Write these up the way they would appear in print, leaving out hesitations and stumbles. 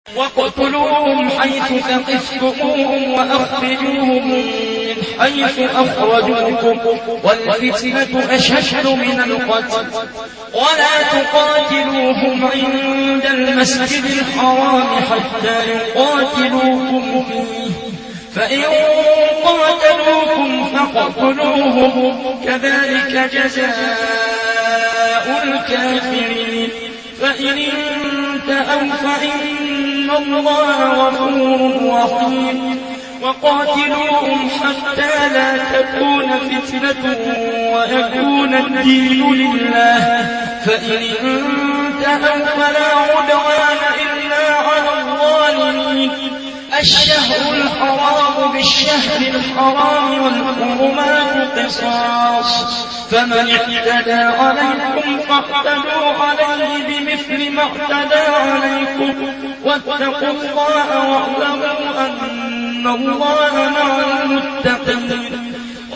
وَاقْتُلُوهُمْ حَيْثُ ثَقِفْتُمُوهُمْ وَأَخْرِجُوهُم مِّنْ حَيْثُ أَخْرَجُوكُمْ وَالْفِتْنَةُ أَشَدُّ مِنَ الْقَتْلِ وَلَا تُقَاتِلُوهُمْ عِندَ الْمَسْجِدِ الْحَرَامِ حَتَّىٰ يُقَاتِلُوكُمْ فِيهِ فَإِن قَاتَلُوكُمْ فَاقْتُلُوهُمْ كَذَٰلِكَ جَزَاءُ الْكَافِرِينَ فَإِنِ انتهوا فإن الله غفور رحيم وقاتلوهم حتى لا تكون فتنة ويكون الدين لله فإن انتهوا فلا عدوان إلا على الظالمين الشهر الحرام بالشهر الحرام والحرمات قصاص فمن اعتدى عليكم فاعتدوا عليه بمثل ما اعتدى عليكم واتقوا الله واعلموا أن الله مع المتقين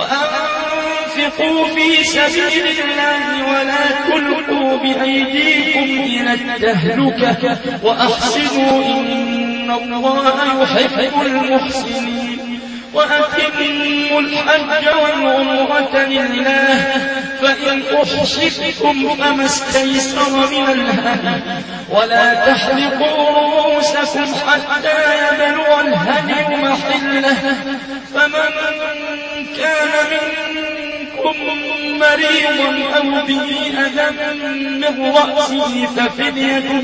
وأنفقوا في سبيل الله ولا تلقوا بأيديكم إلى التهلكة وأحسنوا إن الله يحب المحسنين وأتموا الحج والعمرة لله فإن أحصرتم فما استيسر من الهدي ولا تحلقوا رؤوسكم حتى يبلغ الهدي محله فمن كان منكم مريضا أو به أذى من رأسه ففدية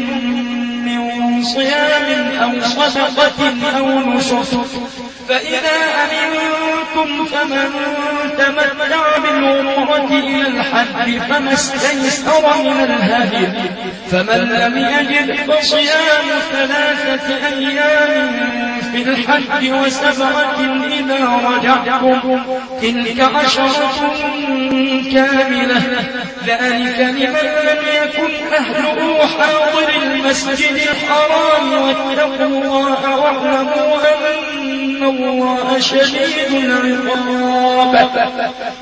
من صيام أو صدقة أو نسك فإذا أمنتم فمن تمتع بالعمرة إلى الحج فما استيسر من الهدي فمن لم يجد فصيام 3 أيام في الحج و7 إذا رجعتم تلك 10 كاملة ذلك لمن لم يكن أهله حاضر المسجد الحرام واتقوا الله واعلموا أن الله شديد العقاب